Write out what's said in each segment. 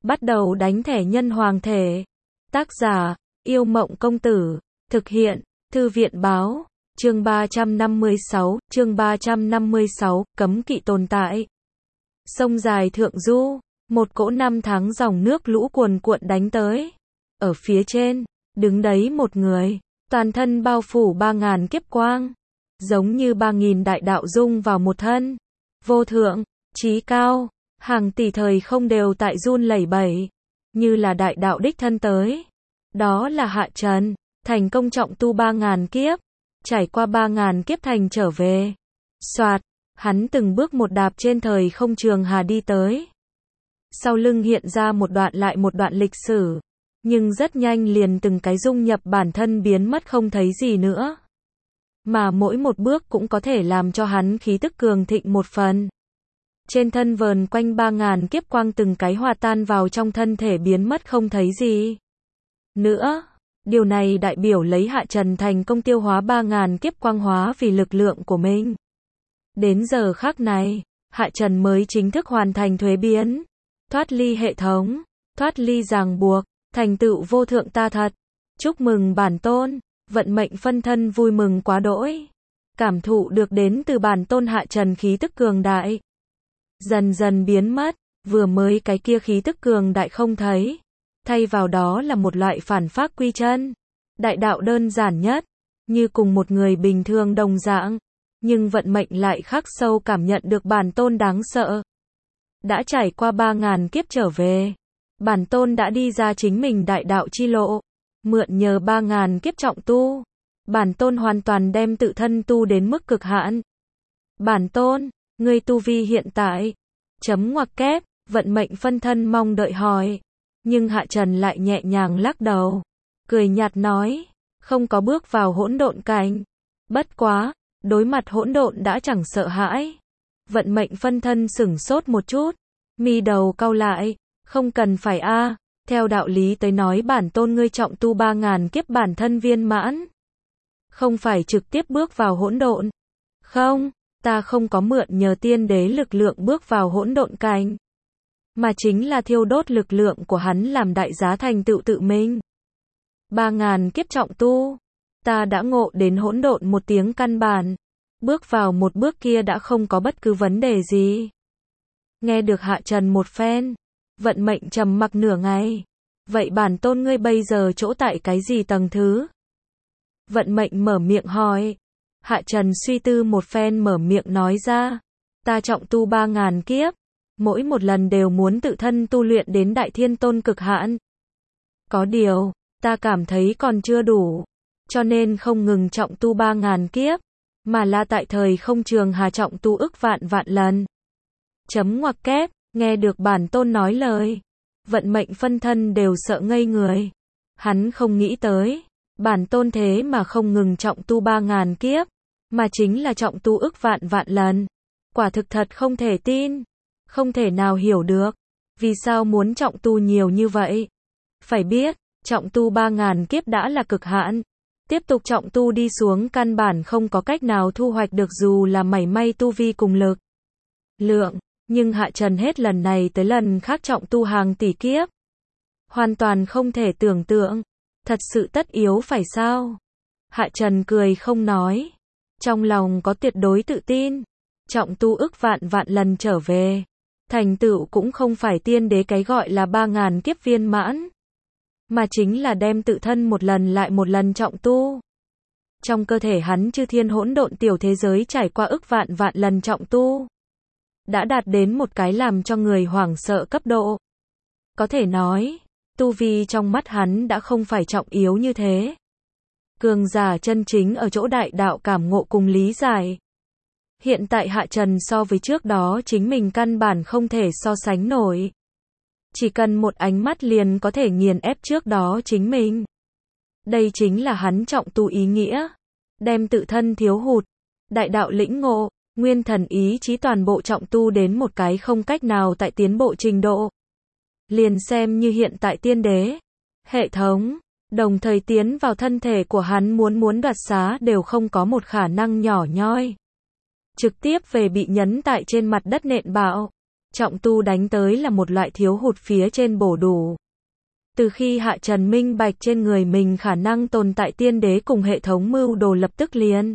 Bắt đầu đánh thẻ nhân hoàng thể. Tác giả, Yêu Mộng Công Tử. Thực hiện, Thư viện Báo. Chương 356, cấm kỵ tồn tại. Sông dài thượng du, một cỗ năm tháng dòng nước lũ cuồn cuộn đánh tới. Ở phía trên, đứng đấy một người, toàn thân bao phủ 3000 kiếp quang, giống như 3000 đại đạo dung vào một thân. Vô thượng, chí cao, hàng tỷ thời không đều tại run lẩy bẩy, như là đại đạo đích thân tới. Đó là Hạ Trần, thành công trọng tu 3000 kiếp, trải qua 3000 kiếp thành trở về. Soạt, hắn từng bước một đạp trên thời không trường hà đi tới. Sau lưng hiện ra một đoạn lại một đoạn lịch sử, nhưng rất nhanh liền từng cái dung nhập bản thân biến mất không thấy gì nữa. Mà mỗi một bước cũng có thể làm cho hắn khí tức cường thịnh một phần. Trên thân vờn quanh 3000 kiếp quang từng cái hòa tan vào trong thân thể biến mất không thấy gì nữa. Điều này đại biểu lấy Hạ Trần thành công tiêu hóa 3000 kiếp quang hóa vì lực lượng của mình. Đến giờ khắc này, Hạ Trần mới chính thức hoàn thành thuế biến, thoát ly hệ thống, thoát ly ràng buộc, thành tựu vô thượng ta thật. Chúc mừng bản tôn, vận mệnh phân thân vui mừng quá đỗi. Cảm thụ được đến từ bản tôn Hạ Trần khí tức cường đại. Dần dần biến mất, vừa mới cái kia khí tức cường đại không thấy. Thay vào đó là một loại phản phác quy chân. Đại đạo đơn giản nhất, như cùng một người bình thường đồng dạng. Nhưng vận mệnh lại khắc sâu cảm nhận được bản tôn đáng sợ. Đã trải qua 3000 kiếp trở về. Bản tôn đã đi ra chính mình đại đạo chi lộ. Mượn nhờ 3000 kiếp trọng tu. Bản tôn hoàn toàn đem tự thân tu đến mức cực hạn. Bản tôn, ngươi tu vi hiện tại. Chấm ngoặc kép, vận mệnh phân thân mong đợi hỏi. Nhưng Hạ Trần lại nhẹ nhàng lắc đầu. Cười nhạt nói, không có bước vào hỗn độn cảnh. Bất quá, đối mặt hỗn độn đã chẳng sợ hãi. Vận mệnh phân thân sửng sốt một chút. Mi đầu cau lại, không cần phải a. Theo đạo lý tới nói bản tôn ngươi trọng tu 3000 kiếp bản thân viên mãn. Không phải trực tiếp bước vào hỗn độn. Không, ta không có mượn nhờ tiên đế lực lượng bước vào hỗn độn cảnh. Mà chính là thiêu đốt lực lượng của hắn làm đại giá thành tựu tự mình. 3000 kiếp trọng tu. Ta đã ngộ đến hỗn độn một tiếng căn bản. Bước vào một bước kia đã không có bất cứ vấn đề gì. Nghe được Hạ Trần một phen. Vận mệnh trầm mặc nửa ngày. Vậy bản tôn ngươi bây giờ chỗ tại cái gì tầng thứ? Vận mệnh mở miệng hỏi. Hạ Trần suy tư một phen mở miệng nói ra. Ta trọng tu 3000 kiếp. Mỗi một lần đều muốn tự thân tu luyện đến đại thiên tôn cực hạn. Có điều, ta cảm thấy còn chưa đủ. Cho nên không ngừng trọng tu 3000 kiếp. Mà là tại thời không trường hà trọng tu ức vạn lần. Chấm ngoặc kép, nghe được bản tôn nói lời. Vận mệnh phân thân đều sợ ngây người. Hắn không nghĩ tới. Bản tôn thế mà không ngừng trọng tu 3000 kiếp. Mà chính là trọng tu ức vạn lần. Quả thực thật không thể tin. Không thể nào hiểu được. Vì sao muốn trọng tu nhiều như vậy? Phải biết, trọng tu 3000 kiếp đã là cực hạn. Tiếp tục trọng tu đi xuống căn bản không có cách nào thu hoạch được dù là mảy may tu vi cùng lực lượng. Nhưng Hạ Trần hết lần này tới lần khác trọng tu hàng tỷ kiếp. Hoàn toàn không thể tưởng tượng. Thật sự tất yếu phải sao? Hạ Trần cười không nói. Trong lòng có tuyệt đối tự tin. Trọng tu ức vạn lần trở về. Thành tựu cũng không phải tiên đế cái gọi là 3000 kiếp viên mãn. Mà chính là đem tự thân một lần lại một lần trọng tu. Trong cơ thể hắn chư thiên hỗn độn tiểu thế giới trải qua ức vạn lần trọng tu. Đã đạt đến một cái làm cho người hoảng sợ cấp độ. Có thể nói, tu vi trong mắt hắn đã không phải trọng yếu như thế. Cường giả chân chính ở chỗ đại đạo cảm ngộ cùng lý giải. Hiện tại Hạ Trần so với trước đó chính mình căn bản không thể so sánh nổi. Chỉ cần một ánh mắt liền có thể nghiền ép trước đó chính mình. Đây chính là hắn trọng tu ý nghĩa. Đem tự thân thiếu hụt, đại đạo lĩnh ngộ, nguyên thần ý chí toàn bộ trọng tu đến một cái không cách nào tại tiến bộ trình độ. Liền xem như hiện tại tiên đế, hệ thống, đồng thời tiến vào thân thể của hắn muốn đoạt xá đều không có một khả năng nhỏ nhoi. Trực tiếp về bị nhấn tại trên mặt đất nện bạo. Trọng tu đánh tới là một loại thiếu hụt phía trên bổ đủ. Từ khi Hạ Trần minh bạch trên người mình khả năng tồn tại tiên đế cùng hệ thống mưu đồ lập tức liền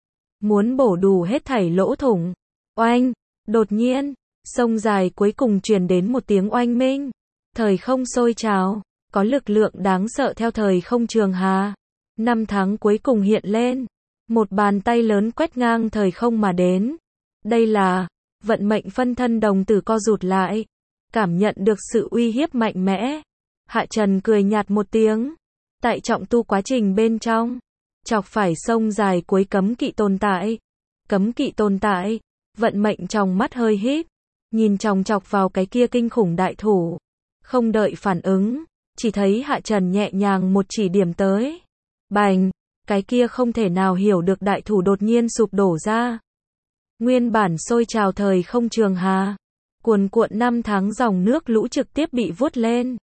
muốn bổ đủ hết thảy lỗ thủng. Oanh! Đột nhiên, sông dài cuối cùng truyền đến một tiếng oanh minh. Thời không sôi trào, có lực lượng đáng sợ theo thời không trường hà. Năm tháng cuối cùng hiện lên. Một bàn tay lớn quét ngang thời không mà đến. Đây là vận mệnh phân thân đồng tử co rụt lại. Cảm nhận được sự uy hiếp mạnh mẽ. Hạ Trần cười nhạt một tiếng. Tại trọng tu quá trình bên trong, chọc phải sông dài cuối cấm kỵ tồn tại. Cấm kỵ tồn tại, vận mệnh trong mắt hơi híp, nhìn chòng chọc vào cái kia kinh khủng đại thủ. Không đợi phản ứng, chỉ thấy Hạ Trần nhẹ nhàng một chỉ điểm tới. Bành, cái kia không thể nào hiểu được đại thủ đột nhiên sụp đổ ra. Nguyên bản sôi trào thời không trường hà, cuồn cuộn năm tháng dòng nước lũ trực tiếp bị vuốt lên.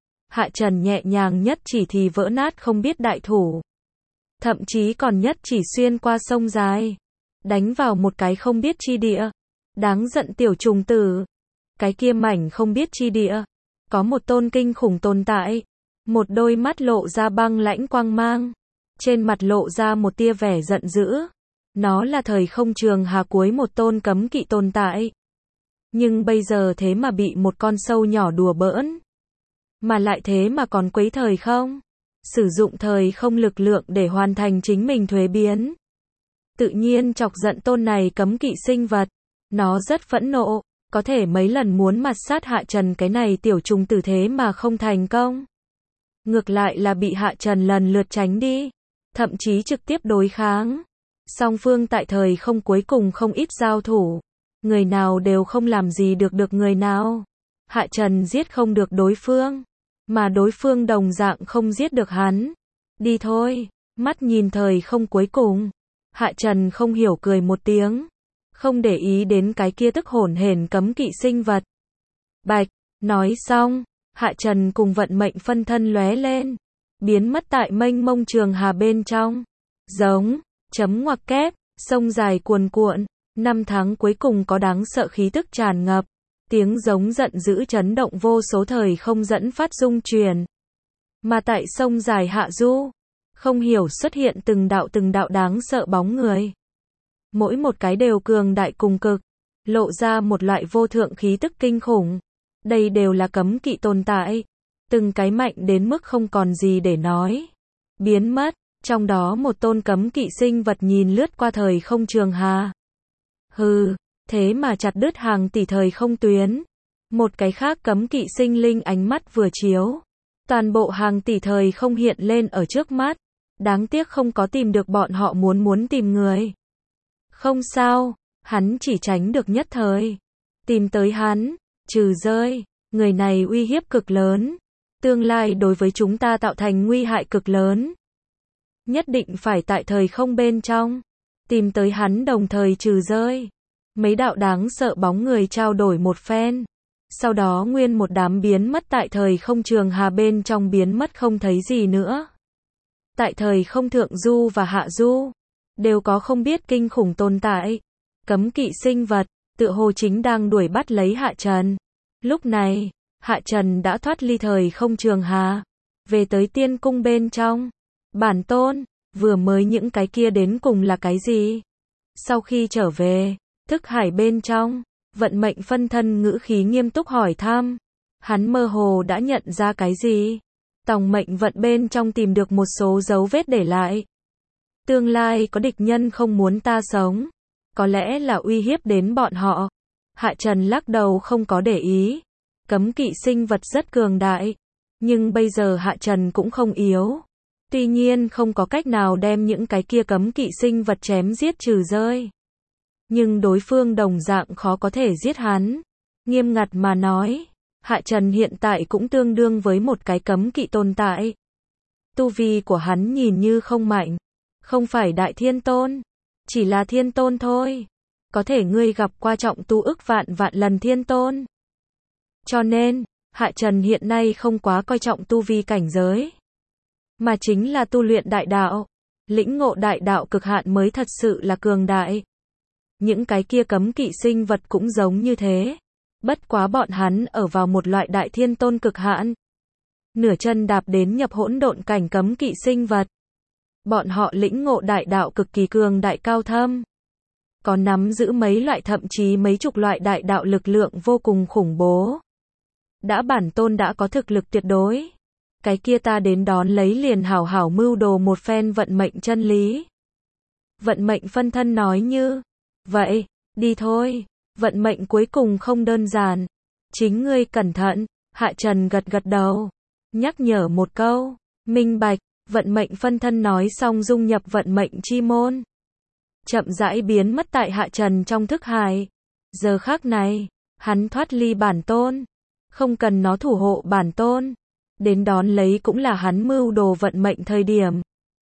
Hạ Trần nhẹ nhàng nhất chỉ thì vỡ nát không biết đại thủ. Thậm chí còn nhất chỉ xuyên qua sông dài, đánh vào một cái không biết chi địa. Đáng giận tiểu trùng tử. Cái kia mảnh không biết chi địa, có một tôn kinh khủng tồn tại. Một đôi mắt lộ ra băng lãnh quang mang. Trên mặt lộ ra một tia vẻ giận dữ. Nó là thời không trường hà cuối một tôn cấm kỵ tồn tại. Nhưng bây giờ thế mà bị một con sâu nhỏ đùa bỡn. Mà lại thế mà còn quấy thời không. Sử dụng thời không lực lượng để hoàn thành chính mình thuế biến. Tự nhiên chọc giận tôn này cấm kỵ sinh vật. Nó rất phẫn nộ, có thể mấy lần muốn mạt sát Hạ Trần cái này tiểu trùng tử thế mà không thành công. Ngược lại là bị Hạ Trần lần lượt tránh đi, thậm chí trực tiếp đối kháng. Song phương tại thời không cuối cùng không ít giao thủ. Người nào đều không làm gì được người nào. Hạ Trần giết không được đối phương, mà đối phương đồng dạng không giết được hắn. Đi thôi, mắt nhìn thời không cuối cùng. Hạ Trần không hiểu cười một tiếng. Không để ý đến cái kia tức hổn hển cấm kỵ sinh vật. Bạch, nói xong, Hạ Trần cùng vận mệnh phân thân lóe lên, biến mất tại mênh mông trường hà bên trong. Giống, chấm ngoặc kép, sông dài cuồn cuộn, năm tháng cuối cùng có đáng sợ khí tức tràn ngập. Tiếng giống giận dữ chấn động vô số thời không dẫn phát rung truyền. Mà tại sông dài hạ du, không hiểu xuất hiện từng đạo đáng sợ bóng người. Mỗi một cái đều cường đại cùng cực, lộ ra một loại vô thượng khí tức kinh khủng. Đây đều là cấm kỵ tồn tại, từng cái mạnh đến mức không còn gì để nói. Biến mất, trong đó một tôn cấm kỵ sinh vật nhìn lướt qua thời không trường hà. Hừ, thế mà chặt đứt hàng tỷ thời không tuyến. Một cái khác cấm kỵ sinh linh ánh mắt vừa chiếu, toàn bộ hàng tỷ thời không hiện lên ở trước mắt. Đáng tiếc không có tìm được bọn họ muốn tìm người. Không sao, hắn chỉ tránh được nhất thời. Tìm tới hắn, trừ rơi, người này uy hiếp cực lớn. Tương lai đối với chúng ta tạo thành nguy hại cực lớn. Nhất định phải tại thời không bên trong. Tìm tới hắn đồng thời trừ rơi. Mấy đạo đáng sợ bóng người trao đổi một phen. Sau đó nguyên một đám biến mất tại thời không trường hà bên trong biến mất không thấy gì nữa. Tại thời không thượng du và hạ du, đều có không biết kinh khủng tồn tại. Cấm kỵ sinh vật, tựa hồ chính đang đuổi bắt lấy Hạ Trần. Lúc này, Hạ Trần đã thoát ly thời không trường hà, về tới tiên cung bên trong. Bản tôn, vừa mới những cái kia đến cùng là cái gì? Sau khi trở về, thức hải bên trong, vận mệnh phân thân ngữ khí nghiêm túc hỏi thăm. Hắn mơ hồ đã nhận ra cái gì? Tòng mệnh vận bên trong tìm được một số dấu vết để lại. Tương lai có địch nhân không muốn ta sống. Có lẽ là uy hiếp đến bọn họ. Hạ Trần lắc đầu không có để ý. Cấm kỵ sinh vật rất cường đại. Nhưng bây giờ Hạ Trần cũng không yếu. Tuy nhiên không có cách nào đem những cái kia cấm kỵ sinh vật chém giết trừ rơi. Nhưng đối phương đồng dạng khó có thể giết hắn. Nghiêm ngặt mà nói, Hạ Trần hiện tại cũng tương đương với một cái cấm kỵ tồn tại. Tu vi của hắn nhìn như không mạnh. Không phải đại thiên tôn. Chỉ là thiên tôn thôi. Có thể ngươi gặp qua trọng tu ức vạn lần thiên tôn. Cho nên, Hạ Trần hiện nay không quá coi trọng tu vi cảnh giới. Mà chính là tu luyện đại đạo. Lĩnh ngộ đại đạo cực hạn mới thật sự là cường đại. Những cái kia cấm kỵ sinh vật cũng giống như thế. Bất quá bọn hắn ở vào một loại đại thiên tôn cực hạn. Nửa chân đạp đến nhập hỗn độn cảnh cấm kỵ sinh vật. Bọn họ lĩnh ngộ đại đạo cực kỳ cường đại cao thâm. Có nắm giữ mấy loại thậm chí mấy chục loại đại đạo lực lượng vô cùng khủng bố. Đã bản tôn đã có thực lực tuyệt đối. Cái kia ta đến đón lấy liền hảo hảo mưu đồ một phen vận mệnh chân lý. Vận mệnh phân thân nói như, vậy, đi thôi, vận mệnh cuối cùng không đơn giản. Chính ngươi cẩn thận, Hạ Trần gật gật đầu, nhắc nhở một câu, minh bạch, vận mệnh phân thân nói xong dung nhập vận mệnh chi môn. Chậm rãi biến mất tại Hạ Trần trong thức hải. Giờ khắc này, hắn thoát ly bản tôn, không cần nó thủ hộ bản tôn. Đến đón lấy cũng là hắn mưu đồ vận mệnh thời điểm.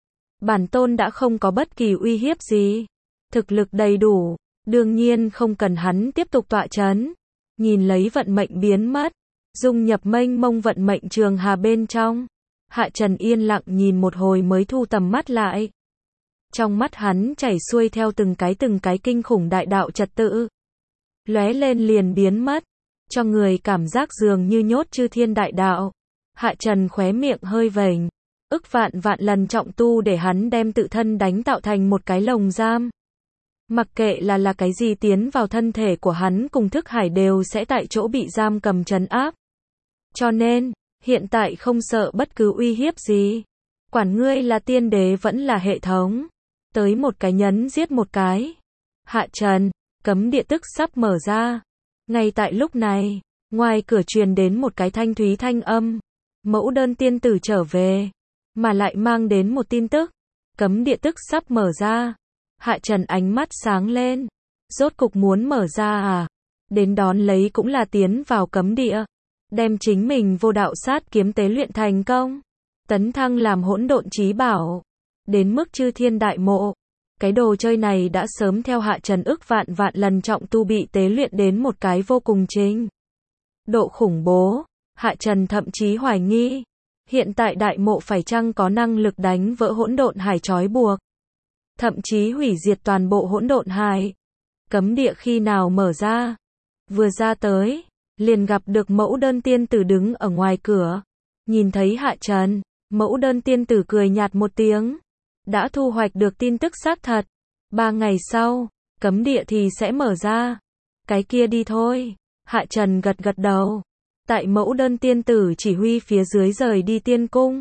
Bản tôn đã không có bất kỳ uy hiếp gì. Thực lực đầy đủ, đương nhiên không cần hắn tiếp tục tọa chấn. Nhìn lấy vận mệnh biến mất, dung nhập mênh mông vận mệnh trường hà bên trong. Hạ Trần yên lặng nhìn một hồi mới thu tầm mắt lại. Trong mắt hắn chảy xuôi theo từng cái kinh khủng đại đạo trật tự. Lóe lên liền biến mất, cho người cảm giác dường như nhốt chư thiên đại đạo. Hạ Trần khóe miệng hơi vểnh, ức vạn lần trọng tu để hắn đem tự thân đánh tạo thành một cái lồng giam. Mặc kệ là cái gì tiến vào thân thể của hắn cùng thức hải đều sẽ tại chỗ bị giam cầm trấn áp. Cho nên, hiện tại không sợ bất cứ uy hiếp gì. Quản ngươi là tiên đế vẫn là hệ thống. Tới một cái nhấn giết một cái. Hạ Trần, cấm địa tức sắp mở ra. Ngay tại lúc này, ngoài cửa truyền đến một cái thanh thúy thanh âm. Mẫu đơn tiên tử trở về, mà lại mang đến một tin tức. Cấm địa tức sắp mở ra. Hạ Trần ánh mắt sáng lên. Rốt cục muốn mở ra à? Đến đón lấy cũng là tiến vào cấm địa. Đem chính mình vô đạo sát kiếm tế luyện thành công. Tấn thăng làm hỗn độn chí bảo. Đến mức chư thiên đại mộ. Cái đồ chơi này đã sớm theo Hạ Trần ức vạn lần trọng tu bị tế luyện đến một cái vô cùng trình độ khủng bố. Hạ Trần thậm chí hoài nghi. Hiện tại đại mộ phải chăng có năng lực đánh vỡ hỗn độn hải trói buộc. Thậm chí hủy diệt toàn bộ hỗn độn hải. Cấm địa khi nào mở ra? Vừa ra tới, liền gặp được mẫu đơn tiên tử đứng ở ngoài cửa. Nhìn thấy Hạ Trần, mẫu đơn tiên tử cười nhạt một tiếng. Đã thu hoạch được tin tức xác thật. 3 ngày sau, cấm địa thì sẽ mở ra. Cái kia đi thôi. Hạ Trần gật gật đầu. Tại mẫu đơn tiên tử chỉ huy phía dưới rời đi tiên cung.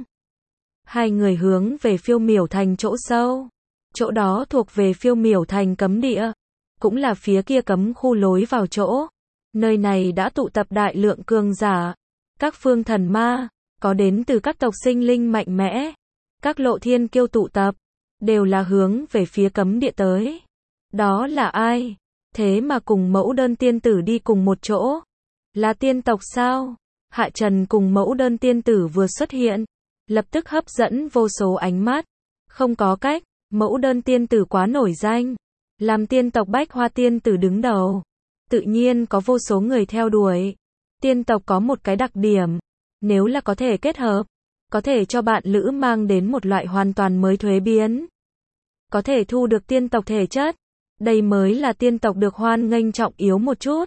Hai người hướng về Phiêu Miểu Thành chỗ sâu. Chỗ đó thuộc về Phiêu Miểu Thành cấm địa. Cũng là phía kia cấm khu lối vào chỗ. Nơi này đã tụ tập đại lượng cường giả. Các phương thần ma, có đến từ các tộc sinh linh mạnh mẽ. Các lộ thiên kiêu tụ tập, đều là hướng về phía cấm địa tới. Đó là ai? Thế mà cùng mẫu đơn tiên tử đi cùng một chỗ. Là tiên tộc sao? Hạ Trần cùng mẫu đơn tiên tử vừa xuất hiện. Lập tức hấp dẫn vô số ánh mắt. Không có cách, mẫu đơn tiên tử quá nổi danh. Làm tiên tộc Bách Hoa tiên tử đứng đầu. Tự nhiên có vô số người theo đuổi. Tiên tộc có một cái đặc điểm. Nếu là có thể kết hợp, có thể cho bạn lữ mang đến một loại hoàn toàn mới thuế biến. Có thể thu được tiên tộc thể chất. Đây mới là tiên tộc được hoan nghênh trọng yếu một chút.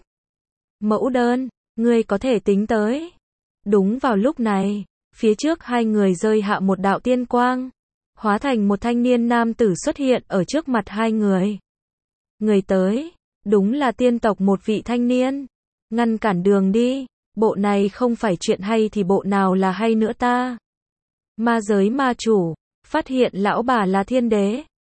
Mẫu đơn, ngươi có thể tính tới. Đúng vào lúc này, phía trước hai người rơi hạ một đạo tiên quang. Hóa thành một thanh niên nam tử xuất hiện ở trước mặt hai người. Người tới, đúng là tiên tộc một vị thanh niên. Ngăn cản đường đi, bộ này không phải chuyện hay thì bộ nào là hay nữa ta. Ma giới ma chủ, phát hiện lão bà là thiên đế.